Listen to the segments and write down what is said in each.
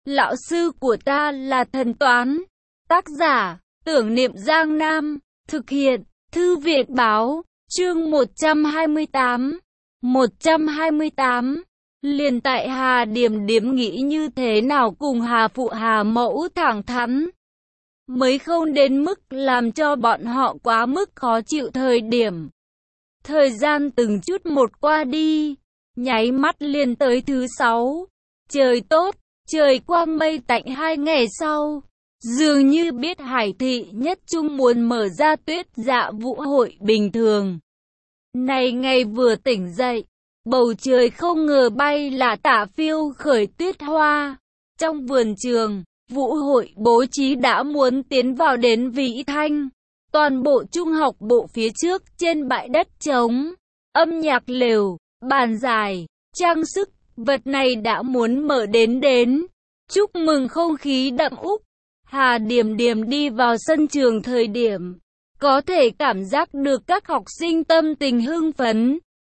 Lão sư của ta là thần toán. Tác giả, Tưởng Niệm Giang Nam. Thực hiện, Thư viện báo. Chương 128. 128. Liền tại Hà Điềm Điềm nghĩ như thế nào cùng Hà Phụ Hà Mẫu thẳng thắn, mới không đến mức làm cho bọn họ quá mức khó chịu thời điểm. Thời gian từng chút một qua đi, nháy mắt liền tới thứ 6. Trời tốt, trời quang mây tạnh 2 ngày sau. Dường như biết Hải Thị Nhất Trung muốn mở ra tuyết dạ vũ hội bình thường. Này ngày vừa tỉnh dậy, bầu trời không ngờ bay là tả phiêu khởi tuyết hoa. Trong vườn trường, vũ hội bố trí đã muốn tiến vào đến Vĩ Thanh. Toàn bộ trung học bộ phía trước trên bãi đất trống, âm nhạc lều, bàn dài, trang sức, vật này đã muốn mở đến. Chúc mừng không khí đậm úc. Hà Điềm Điềm đi vào sân trường thời điểm, có thể cảm giác được các học sinh tâm tình hưng phấn.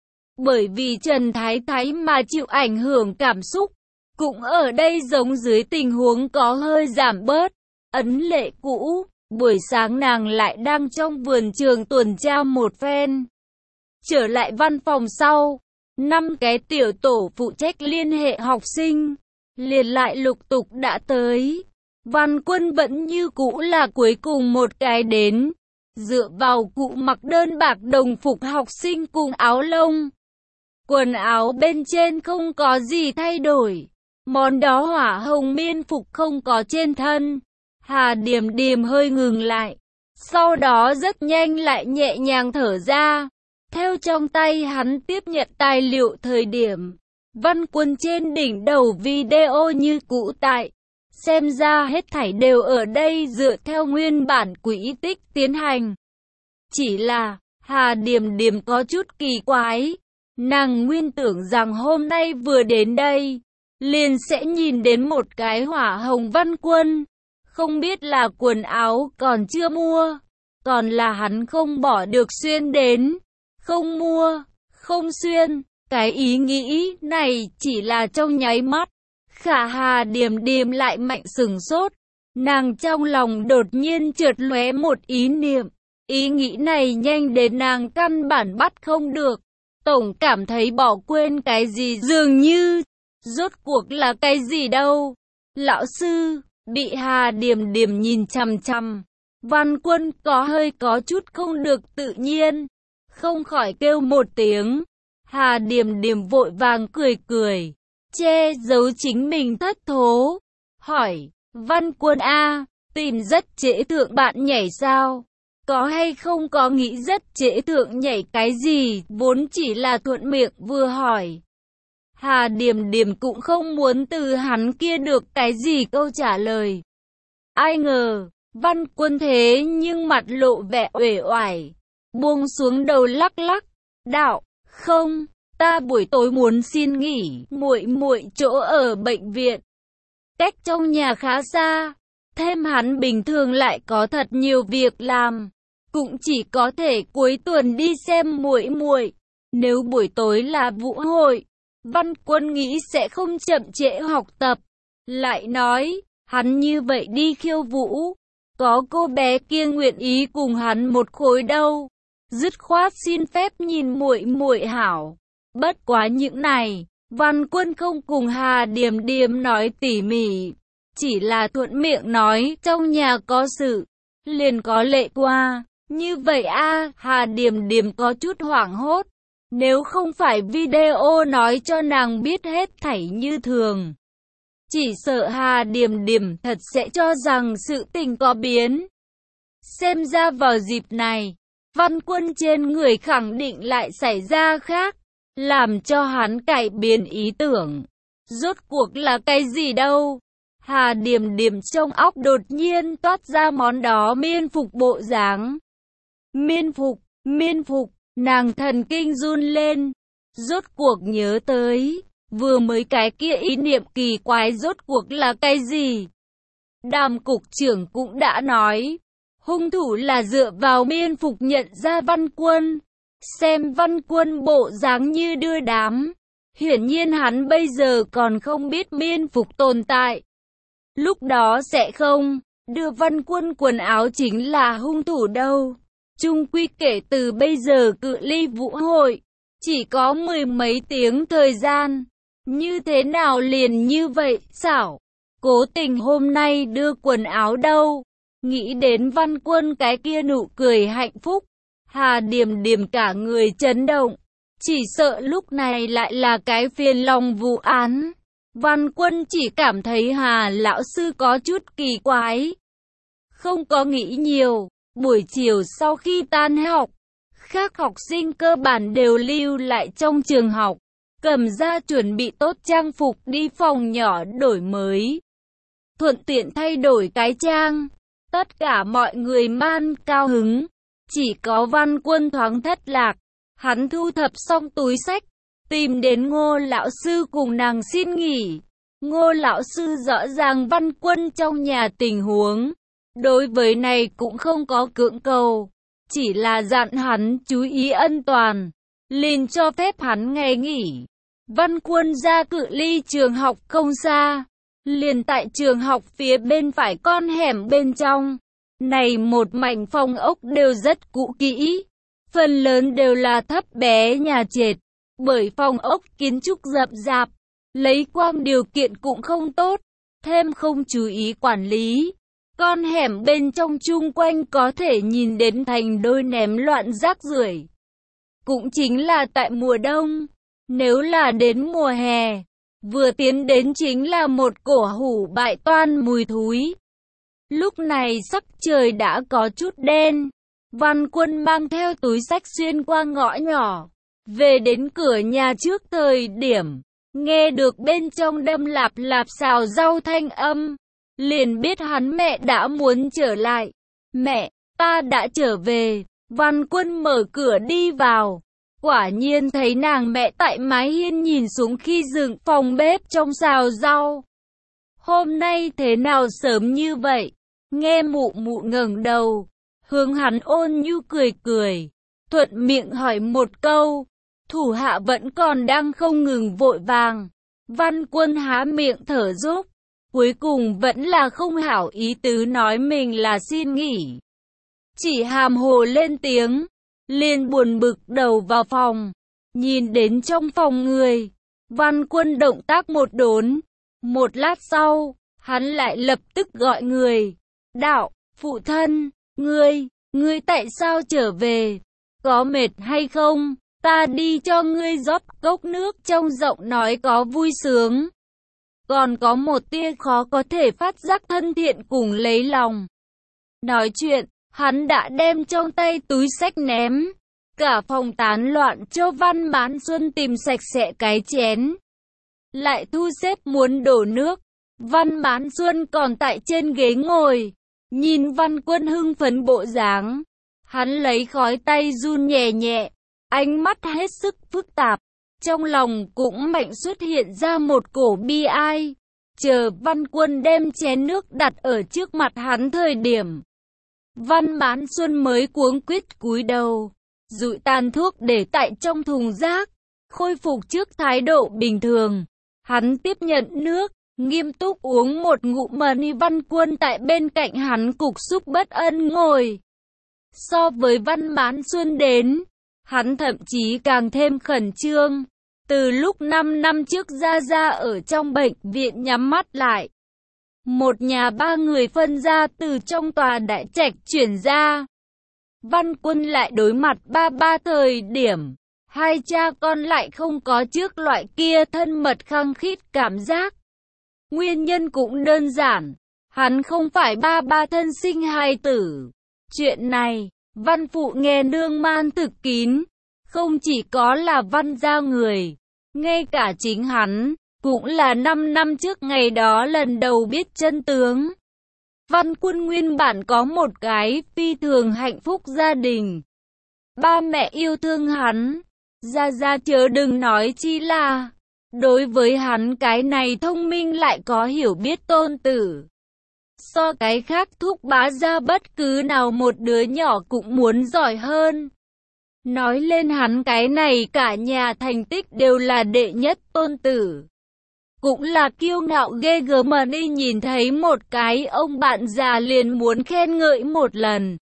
Bởi vì Trần Thái Thái mà chịu ảnh hưởng cảm xúc, cũng ở đây giống dưới tình huống có hơi giảm bớt. Ấn lệ cũ, buổi sáng nàng lại đang trong vườn trường tuần tra một phen. Trở lại văn phòng sau, 5 cái tiểu tổ phụ trách liên hệ học sinh, liền lại lục tục đã tới. Văn Quân vẫn như cũ là cuối cùng một cái đến, dựa vào cụ mặc đơn bạc đồng phục học sinh cùng áo lông. Quần áo bên trên không có gì thay đổi, món đó hỏa hồng miên phục không có trên thân. Hà Điềm Điềm hơi ngừng lại, sau đó rất nhanh lại nhẹ nhàng thở ra. Theo trong tay hắn tiếp nhận tài liệu thời điểm, Văn Quân trên đỉnh đầu video như cũ tại. Xem ra hết thảy đều ở đây dựa theo nguyên bản quỹ tích tiến hành. Chỉ là, Hà Điềm Điềm có chút kỳ quái. Nàng nguyên tưởng rằng hôm nay vừa đến đây, liền sẽ nhìn đến một cái hỏa hồng Văn Quân. Không biết là quần áo còn chưa mua, còn là hắn không bỏ được xuyên đến. Không mua, không xuyên, cái ý nghĩ này chỉ là trong nháy mắt. Khả Hà Điềm Điềm lại mạnh sửng sốt. Nàng trong lòng đột nhiên chợt lóe một ý niệm. Ý nghĩ này nhanh đến nàng căn bản bắt không được. Tổng cảm thấy bỏ quên cái gì dường như. Rốt cuộc là cái gì đâu? Lão sư, bị Hà Điềm Điềm nhìn chằm chằm. Văn Quân có chút không được tự nhiên, không khỏi kêu một tiếng. Hà Điềm Điềm vội vàng cười, che giấu chính mình thất thố. Hỏi, Văn Quân a, tìm rất trễ thượng bạn nhảy sao? Có hay không có nghĩ rất trễ thượng nhảy cái gì, vốn chỉ là thuận miệng vừa hỏi. Hà Điềm Điềm cũng không muốn từ hắn kia được cái gì câu trả lời. Ai ngờ, Văn Quân thế nhưng mặt lộ vẻ uể oải, buông xuống đầu lắc lắc, đạo, không, ta buổi tối muốn xin nghỉ, muội chỗ ở bệnh viện. Cách trong nhà khá xa, thêm hắn bình thường lại có thật nhiều việc làm, cũng chỉ có thể cuối tuần đi xem muội. Nếu buổi tối là vũ hội, Văn Quân nghĩ sẽ không chậm trễ học tập. Lại nói, hắn như vậy đi khiêu vũ, có cô bé kia nguyện ý cùng hắn một khối đâu. Dứt khoát xin phép nhìn muội hảo. Bất quá những này, Văn Quân không cùng Hà Điềm Điềm nói tỉ mỉ, chỉ là thuận miệng nói trong nhà có sự, liền có lệ qua. Như vậy a, Hà Điềm Điềm có chút hoảng hốt. Nếu không phải video nói cho nàng biết hết thảy như thường, chỉ sợ Hà Điềm Điềm thật sẽ cho rằng sự tình có biến. Xem ra vào dịp này, Văn Quân trên người khẳng định lại xảy ra khác, làm cho hắn cải biến ý tưởng. Rốt cuộc là cái gì đâu? Hà Điềm Điềm trong óc đột nhiên toát ra món đó miên phục bộ dáng. Miên phục, nàng thần kinh run lên. Rốt cuộc nhớ tới, vừa mới cái kia ý niệm kỳ quái rốt cuộc là cái gì? Đàm cục trưởng cũng đã nói, hung thủ là dựa vào miên phục nhận ra Văn Quân. Xem Văn Quân bộ dáng như đưa đám, hiển nhiên hắn bây giờ còn không biết miên phục tồn tại. lúc đó sẽ không đưa Văn Quân quần áo chính là hung thủ đâu. Chung quy kể từ bây giờ cự ly vũ hội chỉ có mười mấy tiếng thời gian. Như thế nào liền như vậy, xảo. Cố tình hôm nay đưa quần áo đâu. Nghĩ đến Văn Quân cái kia nụ cười hạnh phúc, Hà Điềm Điềm cả người chấn động. Chỉ sợ lúc này lại là cái phiền lòng vụ án. Văn Quân chỉ cảm thấy Hà lão sư có chút kỳ quái. Không có nghĩ nhiều, buổi chiều sau khi tan học, các học sinh cơ bản đều lưu lại trong trường học, cầm ra chuẩn bị tốt trang phục đi phòng nhỏ đổi mới. Thuận tiện thay đổi cái trang, tất cả mọi người man cao hứng, chỉ có Văn Quân thoáng thất lạc. Hắn thu thập xong túi xách, tìm đến Ngô lão sư cùng nàng xin nghỉ. Ngô lão sư rõ ràng Văn Quân trong nhà tình huống, đối với này cũng không có cưỡng cầu, chỉ là dặn hắn chú ý an toàn, liền cho phép hắn ngày nghỉ. Văn Quân ra cự ly trường học không xa, liền tại trường học phía bên phải con hẻm bên trong. Này một mảnh phòng ốc đều rất cũ kỹ, phần lớn đều là thấp bé nhà trệt, bởi phòng ốc kiến trúc rậm rạp, lấy quang điều kiện cũng không tốt, thêm không chú ý quản lý. Con hẻm bên trong chung quanh có thể nhìn đến thành đôi ném loạn rác rưởi. Cũng chính là tại mùa đông, nếu là đến mùa hè, vừa tiến đến chính là một cổ hủ bại toan mùi thúi. Lúc này sắc trời đã có chút đen, Văn Quân mang theo túi xách xuyên qua ngõ nhỏ, về đến cửa nhà trước thời điểm, nghe được bên trong đâm lạp lạp xào rau thanh âm, liền biết hắn mẹ đã muốn trở lại. Mẹ, ta đã trở về. Văn Quân mở cửa đi vào, quả nhiên thấy nàng mẹ tại mái hiên nhìn xuống khi dựng phòng bếp trong xào rau. Hôm nay thế nào sớm như vậy? Nghe mụ mụ ngẩng đầu, hướng hắn ôn nhu cười cười, thuận miệng hỏi một câu. Thủ hạ vẫn còn đang không ngừng vội vàng. Văn Quân há miệng thở dốc, cuối cùng vẫn là không hảo ý tứ nói mình là xin nghỉ. Chỉ hàm hồ lên tiếng, liền buồn bực đầu vào phòng, nhìn đến trong phòng người. Văn Quân động tác một đốn, một lát sau, hắn lại lập tức gọi người. Đạo, phụ thân, ngươi tại sao trở về? Có mệt hay không? Ta đi cho ngươi rót cốc nước. Trong giọng nói có vui sướng, còn có một tia khó có thể phát giác thân thiện cùng lấy lòng. Nói chuyện, hắn đã đem trong tay túi xách ném. Cả phòng tán loạn cho Văn Mãn Xuân tìm sạch sẽ cái chén, lại thu xếp muốn đổ nước. Văn Mãn Xuân còn tại trên ghế ngồi, nhìn Văn Quân hưng phấn bộ dáng, hắn lấy khói tay run nhẹ nhẹ, ánh mắt hết sức phức tạp, trong lòng cũng mạnh xuất hiện ra một cổ bi ai. Chờ Văn Quân đem chén nước đặt ở trước mặt hắn thời điểm, Văn Mãn Xuân mới cuống quýt cúi đầu, dụi tàn thuốc để tại trong thùng rác, khôi phục trước thái độ bình thường. Hắn tiếp nhận nước, nghiêm túc uống một ngụm mani. Văn Quân tại bên cạnh hắn cục xúc bất ân ngồi. So với Văn Mãn Xuân đến, hắn thậm chí càng thêm khẩn trương. Từ lúc 5 năm trước Gia ở trong bệnh viện nhắm mắt lại, một nhà ba người phân ra từ trong tòa đại trạch chuyển ra, Văn Quân lại đối mặt ba thời điểm, hai cha con lại không có trước loại kia thân mật khăng khít cảm giác. Nguyên nhân cũng đơn giản, hắn không phải ba thân sinh hài tử. Chuyện này, Văn phụ nghe nương man thực kín, không chỉ có là Văn gia người, ngay cả chính hắn, cũng là 5 năm trước ngày đó lần đầu biết chân tướng. Văn Quân nguyên bản có một cái phi thường hạnh phúc gia đình. Ba mẹ yêu thương hắn, Gia chớ đừng nói chi là, đối với hắn cái này thông minh lại có hiểu biết tôn tử. So cái khác thúc bá Gia bất cứ nào một đứa nhỏ cũng muốn giỏi hơn. Nói lên hắn cái này cả nhà thành tích đều là đệ nhất tôn tử. cũng là kiêu ngạo ghê gớm mà đi nhìn thấy một cái ông bạn già liền muốn khen ngợi một lần.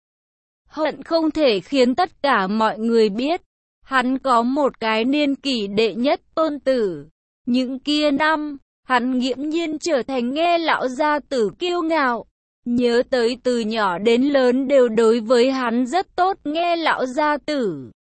Hận không thể khiến tất cả mọi người biết, hắn có một cái niên kỷ đệ nhất tôn tử. Những kia năm, hắn nghiễm nhiên trở thành nghe lão gia tử kiêu ngạo. Nhớ tới từ nhỏ đến lớn đều đối với hắn rất tốt nghe lão gia tử.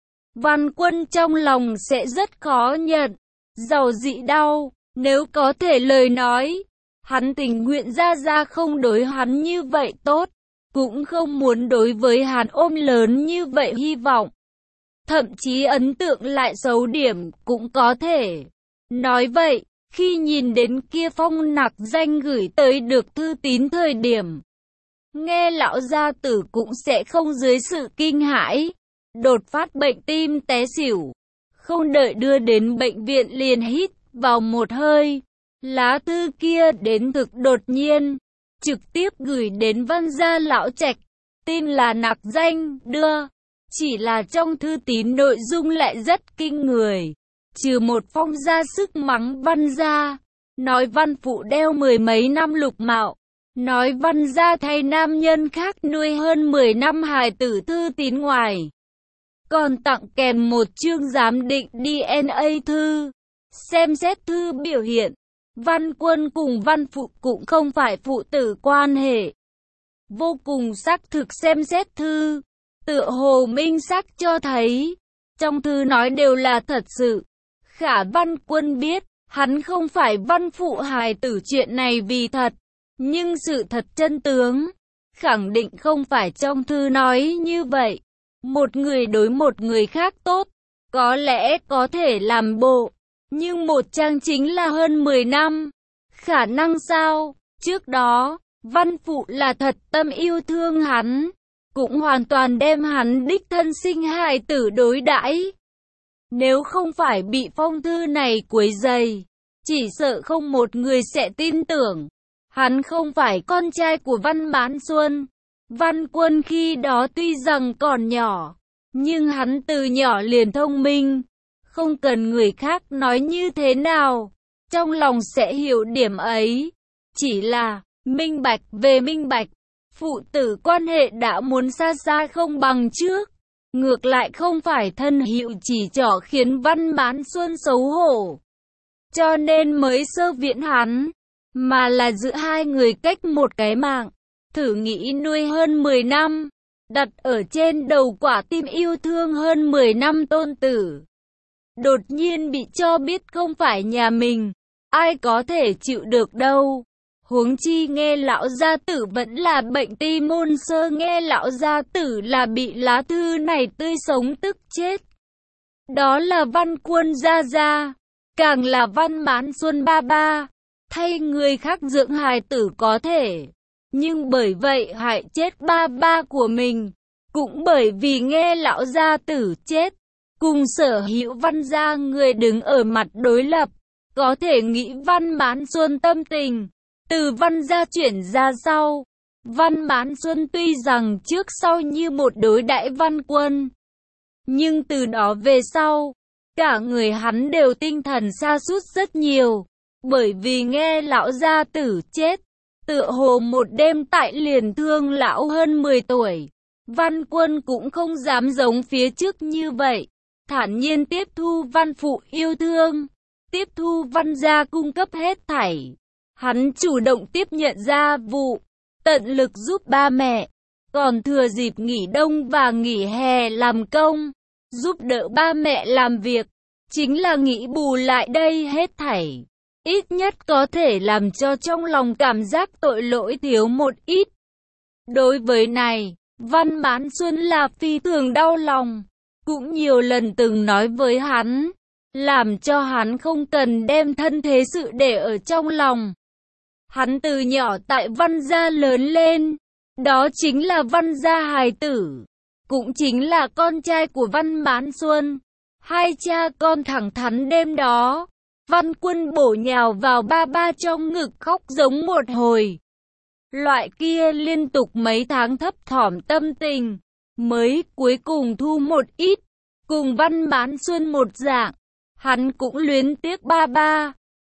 Văn Quân trong lòng sẽ rất khó nhận, giàu dị đau, nếu có thể lời nói, hắn tình nguyện gia không đối hắn như vậy tốt, cũng không muốn đối với hắn ôm lớn như vậy hy vọng. Thậm chí ấn tượng lại xấu điểm cũng có thể. Nói vậy, khi nhìn đến kia phong nặc danh gửi tới được thư tín thời điểm, nghe lão gia tử cũng sẽ không dưới sự kinh hãi, đột phát bệnh tim té xỉu. Không đợi đưa đến bệnh viện liền hít vào một hơi. Lá thư kia đến thực đột nhiên, trực tiếp gửi đến Văn gia lão trạch. Tin là nặc danh đưa, chỉ là trong thư tín nội dung lại rất kinh người. Trừ một phong ra sức mắng Văn gia, nói Văn phụ đeo mười mấy năm lục mạo, nói Văn gia thay nam nhân khác nuôi hơn 10 năm hài tử thư tín ngoài. Còn tặng kèm một chương giám định DNA thư. Xem xét thư biểu hiện, Văn Quân cùng Văn phụ cũng không phải phụ tử quan hệ. Vô cùng xác thực xem xét thư, tựa hồ minh xác cho thấy, trong thư nói đều là thật sự. Khả Văn Quân biết, hắn không phải Văn phụ hài tử chuyện này vì thật, nhưng sự thật chân tướng, khẳng định không phải trong thư nói như vậy. Một người đối một người khác tốt, có lẽ có thể làm bộ, nhưng một trang chính là hơn 10 năm. Khả năng sao? Trước đó, Văn phụ là thật tâm yêu thương hắn, cũng hoàn toàn đem hắn đích thân sinh hài tử đối đãi. Nếu không phải bị phong thư này quấy rầy, chỉ sợ không một người sẽ tin tưởng. Hắn không phải con trai của Văn Mãn Xuân. Văn Quân khi đó tuy rằng còn nhỏ, nhưng hắn từ nhỏ liền thông minh, không cần người khác nói như thế nào, trong lòng sẽ hiểu điểm ấy. Chỉ là, minh bạch về minh bạch, phụ tử quan hệ đã muốn xa không bằng trước. Ngược lại không phải thân hữu chỉ trỏ khiến Văn Mãn Xuân xấu hổ, cho nên mới sơ viện hắn, mà là giữa hai người cách một cái mạng. Thử nghĩ nuôi hơn 10 năm, đặt ở trên đầu quả tim yêu thương hơn 10 năm tôn tử, đột nhiên bị cho biết không phải nhà mình, ai có thể chịu được đâu. Huống chi nghe lão gia tử vẫn là bệnh tim môn sơ, nghe lão gia tử là bị lá thư này tươi sống tức chết. Đó là Văn Quân gia, càng là Văn Mãn Xuân ba, thay người khác dưỡng hài tử có thể, nhưng bởi vậy hại chết ba của mình, cũng bởi vì nghe lão gia tử chết, cùng sở hữu Văn gia người đứng ở mặt đối lập, có thể nghĩ Văn Mãn Xuân tâm tình. Từ Văn gia chuyển ra sau, Văn Mãn Xuân tuy rằng trước sau như một đối đãi Văn Quân, nhưng từ đó về sau, cả người hắn đều tinh thần sa sút rất nhiều, bởi vì nghe lão gia tử chết, tựa hồ một đêm tại liền thương lão hơn 10 tuổi. Văn Quân cũng không dám giống phía trước như vậy, thản nhiên tiếp thu Văn phụ yêu thương, tiếp thu Văn gia cung cấp hết thảy. Hắn chủ động tiếp nhận gia vụ, tận lực giúp ba mẹ, còn thừa dịp nghỉ đông và nghỉ hè làm công, giúp đỡ ba mẹ làm việc, chính là nghĩ bù lại đây hết thảy. Ít nhất có thể làm cho trong lòng cảm giác tội lỗi thiếu một ít. Đối với này, Văn Mãn Xuân là phi thường đau lòng, cũng nhiều lần từng nói với hắn, làm cho hắn không cần đem thân thế sự để ở trong lòng. Hắn từ nhỏ tại Văn gia lớn lên, đó chính là Văn gia hài tử, cũng chính là con trai của Văn Mãn Xuân. Hai cha con thẳng thắn đêm đó, Văn Quân bổ nhào vào ba trong ngực khóc giống một hồi. Loại kia liên tục mấy tháng thấp thỏm tâm tình, mới cuối cùng thu một ít, cùng Văn Mãn Xuân một dạng. Hắn cũng luyến tiếc ba,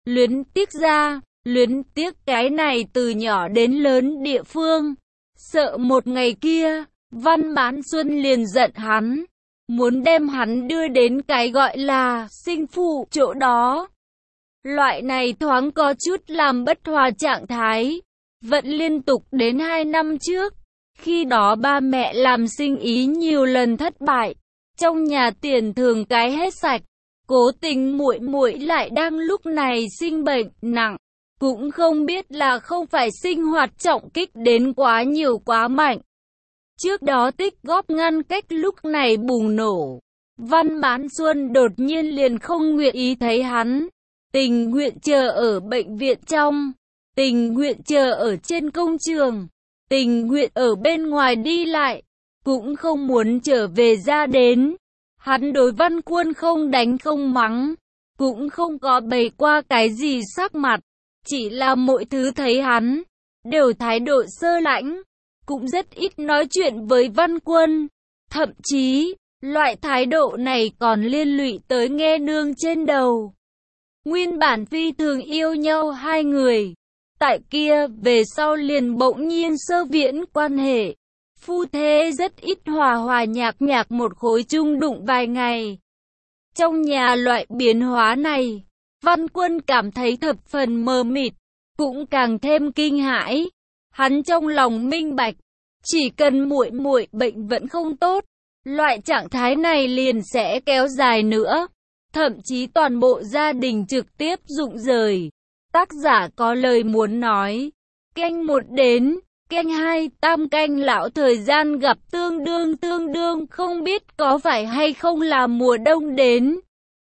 Luyến tiếc ra, luyến tiếc cái này từ nhỏ đến lớn địa phương. Sợ một ngày kia, Văn Mãn Xuân liền giận hắn, muốn đem hắn đưa đến cái gọi là sinh phụ chỗ đó. Loại này thoáng có chút làm bất hòa trạng thái, vẫn liên tục đến 2 năm trước. Khi đó ba mẹ làm sinh ý nhiều lần thất bại, trong nhà tiền thường cái hết sạch. Cố Tình muội muội lại đang lúc này sinh bệnh nặng, cũng không biết là không phải sinh hoạt trọng kích đến quá nhiều quá mạnh. Trước đó tích góp ngăn cách lúc này bùng nổ. Văn Mãn Xuân đột nhiên liền không nguyện ý thấy hắn, tình nguyện chờ ở bệnh viện trong, tình nguyện chờ ở trên công trường, tình nguyện ở bên ngoài đi lại, cũng không muốn trở về ra đến. Hắn đối Văn Quân không đánh không mắng, cũng không có bày qua cái gì sắc mặt, chỉ là mọi thứ thấy hắn đều thái độ sơ lãnh, cũng rất ít nói chuyện với Văn Quân. Thậm chí, loại thái độ này còn liên lụy tới nghe nương trên đầu. Nguyên bản phi thường yêu nhau hai người, tại kia về sau liền bỗng nhiên sơ viễn quan hệ. Phu thê rất ít hòa hòa nhạc một khối chung đụng vài ngày. Trong nhà loại biến hóa này, Văn Quân cảm thấy thập phần mờ mịt, cũng càng thêm kinh hãi. Hắn trong lòng minh bạch, chỉ cần muội muội bệnh vẫn không tốt, loại trạng thái này liền sẽ kéo dài nữa, thậm chí toàn bộ gia đình trực tiếp rụng rời. Tác giả có lời muốn nói, canh 1 đến canh 2 tam canh lão thời gian gặp tương đương không biết có phải hay không là mùa đông đến.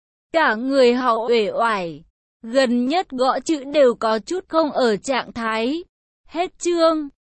Cả người họ uể oải, gần nhất gõ chữ đều có chút không ở trạng thái. Hết chương.